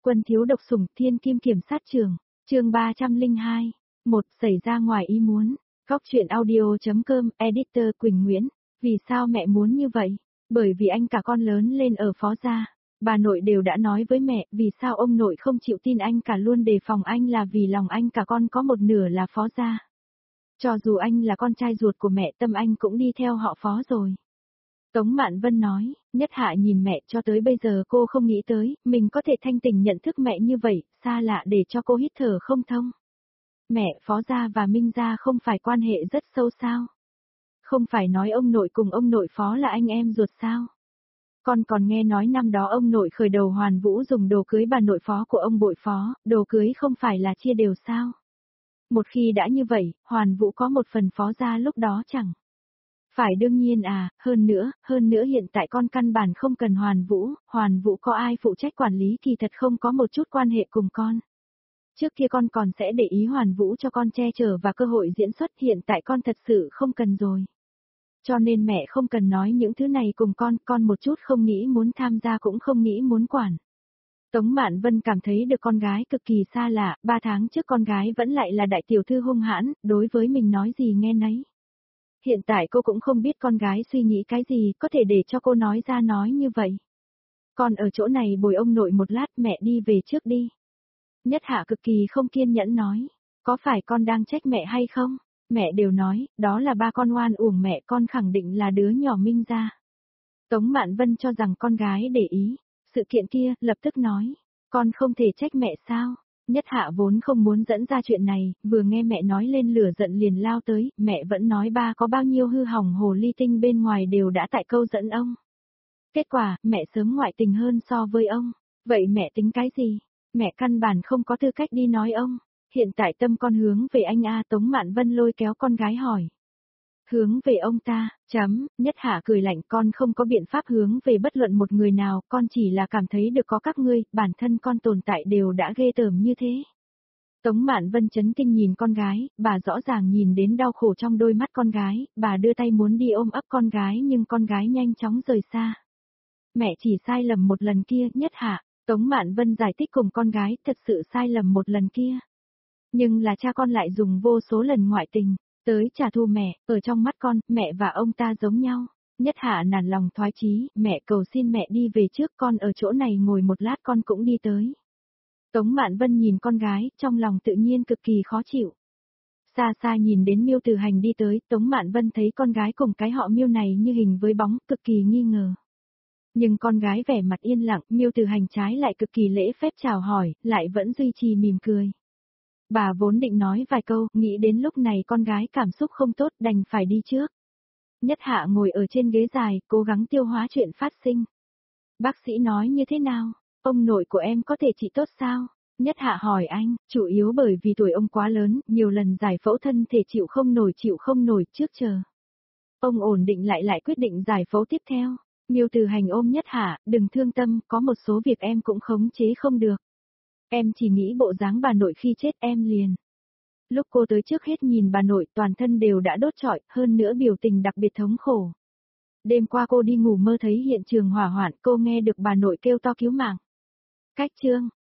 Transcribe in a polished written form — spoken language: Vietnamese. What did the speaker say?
Quân thiếu độc sủng thiên kim kiểm sát trường, chương 302, xảy ra ngoài ý muốn. Góc truyện audio.com, editor Quỳnh Nguyễn. Vì sao mẹ muốn như vậy? Bởi vì anh cả con lớn lên ở Phó gia. Bà nội đều đã nói với mẹ, vì sao ông nội không chịu tin anh cả luôn đề phòng anh là vì lòng anh cả con có một nửa là Phó gia. Cho dù anh là con trai ruột của mẹ, tâm anh cũng đi theo họ Phó rồi. Tống Mạn Vân nói, Nhất Hạ nhìn mẹ, cho tới bây giờ cô không nghĩ tới, mình có thể thanh tỉnh nhận thức mẹ như vậy, xa lạ để cho cô hít thở không thông. Mẹ, Phó gia và Minh gia không phải quan hệ rất sâu sao? Không phải nói ông nội cùng ông nội Phó là anh em ruột sao? Con còn nghe nói năm đó ông nội khởi đầu Hoàn Vũ dùng đồ cưới bà nội Phó của ông bội Phó, đồ cưới không phải là chia đều sao? Một khi đã như vậy, Hoàn Vũ có một phần Phó gia lúc đó chẳng. Phải đương nhiên à, hơn nữa hiện tại con căn bản không cần Hoàn Vũ có ai phụ trách quản lý thì thật không có một chút quan hệ cùng con. Trước kia con còn sẽ để ý Hoàn Vũ cho con che chở và cơ hội diễn xuất, hiện tại con thật sự không cần rồi. Cho nên mẹ không cần nói những thứ này cùng con một chút không nghĩ muốn tham gia cũng không nghĩ muốn quản. Tống Mạn Vân cảm thấy được con gái cực kỳ xa lạ, 3 tháng trước con gái vẫn lại là đại tiểu thư hung hãn, đối với mình nói gì nghe nấy. Hiện tại cô cũng không biết con gái suy nghĩ cái gì, có thể để cho cô nói ra nói như vậy. Con ở chỗ này bồi ông nội một lát, mẹ đi về trước đi. Nhất Hạ cực kỳ không kiên nhẫn nói, có phải con đang trách mẹ hay không? Mẹ đều nói, đó là ba con oan uổng mẹ, con khẳng định là đứa nhỏ Minh gia. Tống Mạn Vân cho rằng con gái để ý, sự kiện kia, lập tức nói, con không thể trách mẹ sao? Nhất Hạ vốn không muốn dẫn ra chuyện này, vừa nghe mẹ nói lên lửa giận liền lao tới, mẹ vẫn nói ba có bao nhiêu hư hỏng hồ ly tinh bên ngoài đều đã tại câu dẫn ông. Kết quả, mẹ sớm ngoại tình hơn so với ông, vậy mẹ tính cái gì? Mẹ căn bản không có tư cách đi nói ông, hiện tại tâm con hướng về anh a. Tống Mạn Vân lôi kéo con gái hỏi. Hướng về ông ta, Nhất Hạ cười lạnh, con không có biện pháp hướng về bất luận một người nào, con chỉ là cảm thấy được có các ngươi, bản thân con tồn tại đều đã ghê tởm như thế. Tống Mạn Vân chấn kinh nhìn con gái, bà rõ ràng nhìn đến đau khổ trong đôi mắt con gái, bà đưa tay muốn đi ôm ấp con gái nhưng con gái nhanh chóng rời xa. Mẹ chỉ sai lầm một lần kia, Nhất Hạ, Tống Mạn Vân giải thích cùng con gái, thật sự sai lầm một lần kia. Nhưng là cha con lại dùng vô số lần ngoại tình, tới trả thù mẹ, ở trong mắt con, mẹ và ông ta giống nhau. Nhất Hạ nản lòng thoái chí, mẹ cầu xin mẹ đi về trước, con ở chỗ này ngồi một lát con cũng đi tới. Tống Mạn Vân nhìn con gái, trong lòng tự nhiên cực kỳ khó chịu. Xa xa nhìn đến Miêu Từ Hành đi tới, Tống Mạn Vân thấy con gái cùng cái họ Miêu này như hình với bóng, cực kỳ nghi ngờ. Nhưng con gái vẻ mặt yên lặng, Miêu Từ Hành trái lại cực kỳ lễ phép chào hỏi, lại vẫn duy trì mỉm cười. Bà vốn định nói vài câu, nghĩ đến lúc này con gái cảm xúc không tốt đành phải đi trước. Nhất Hạ ngồi ở trên ghế dài, cố gắng tiêu hóa chuyện phát sinh. Bác sĩ nói như thế nào? Ông nội của em có thể trị tốt sao? Nhất Hạ hỏi anh, chủ yếu bởi vì tuổi ông quá lớn, nhiều lần giải phẫu thân thể chịu không nổi trước chờ. Ông ổn định lại quyết định giải phẫu tiếp theo. Miêu Từ Hành ôm Nhất Hạ, đừng thương tâm, có một số việc em cũng khống chế không được. Em chỉ nghĩ bộ dáng bà nội khi chết em liền. Lúc cô tới trước hết nhìn bà nội toàn thân đều đã đốt trọi, hơn nữa biểu tình đặc biệt thống khổ. Đêm qua cô đi ngủ mơ thấy hiện trường hỏa hoạn, cô nghe được bà nội kêu to cứu mạng. Cách chương,